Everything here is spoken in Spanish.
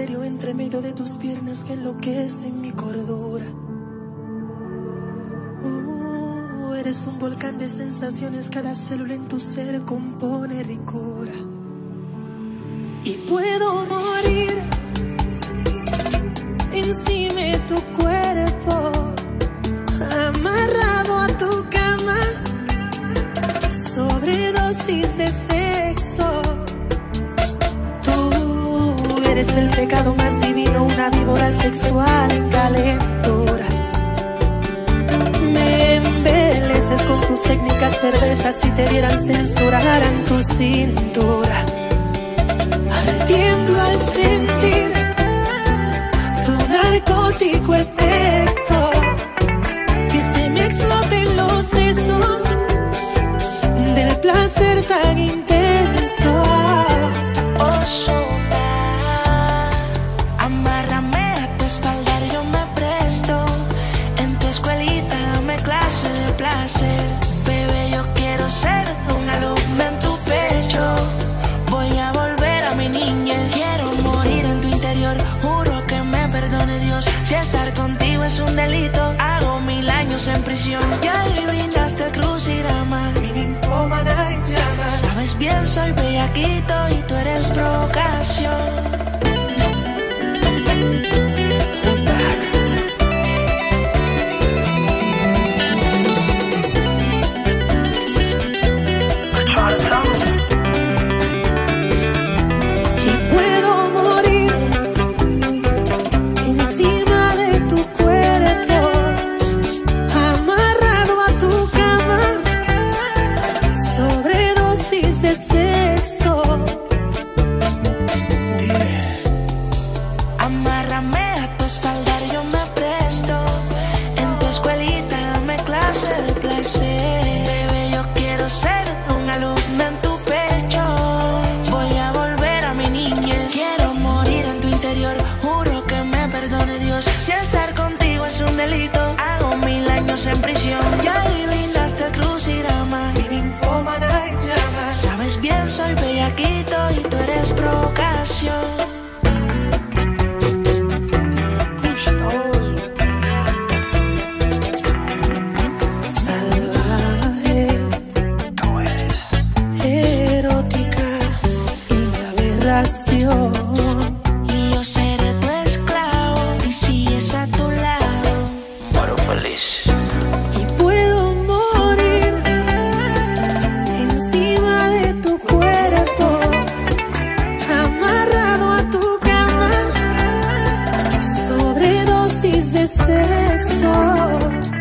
misterio entre medio de tus piernas que enloquece mi cordura. Eres un volcán de sensaciones, cada célula en tu ser compone ricura. Y puedo morir encima de tu cuerpo, amarrado a tu cama, sobredosis de sexo. Tú eres el pecado más divino, una víbora sexual en calentura. Me embeleces con tus técnicas perversas, si te vieran censurarán tu cintura. Tiemblo al sentir tu narcótico efecto, que se me exploten los sesos del placer tan intenso. Amárrame a tu espalda, yo me presto. En tu escuelita dame clase de placer. Bebé, yo quiero ser un alumno en tu pecho. Voy a volver a mi niñez. Quiero morir en tu interior, juro que me perdone Dios. Si estar contigo es un delito, hago 1000 años en prisión. Ya adivinaste el crucigrama, Mi ninfómana en llamas. sabes bien soy bellaquito y tú eres provocación. Who's back? Y puedo morir encima de tu cuerpo, amarrado a tu cama, sobredosis de sexo. Dime. Amárrame a tu espalda, yo me presto. En tu escuelita dame clase de placer. Bebé, yo quiero ser un alumno en tu pecho. Voy a volver a mi niñez. Quiero morir en tu interior, juro que me perdone Dios. Si estar contigo es un delito, hago 1000 años en prisión. Ya adivinaste el crucigrama, Mi ninfómana en llamas. sabes bien soy bellaquito y tú eres provocación. Gustoso, salvaje, Tú eres erótica y aberración. Y yo seré tu esclavo y si es a tu lado. Muero feliz. Y puedo morir encima de tu cuerpo, amarrado a tu cama, sobredosis de sexo.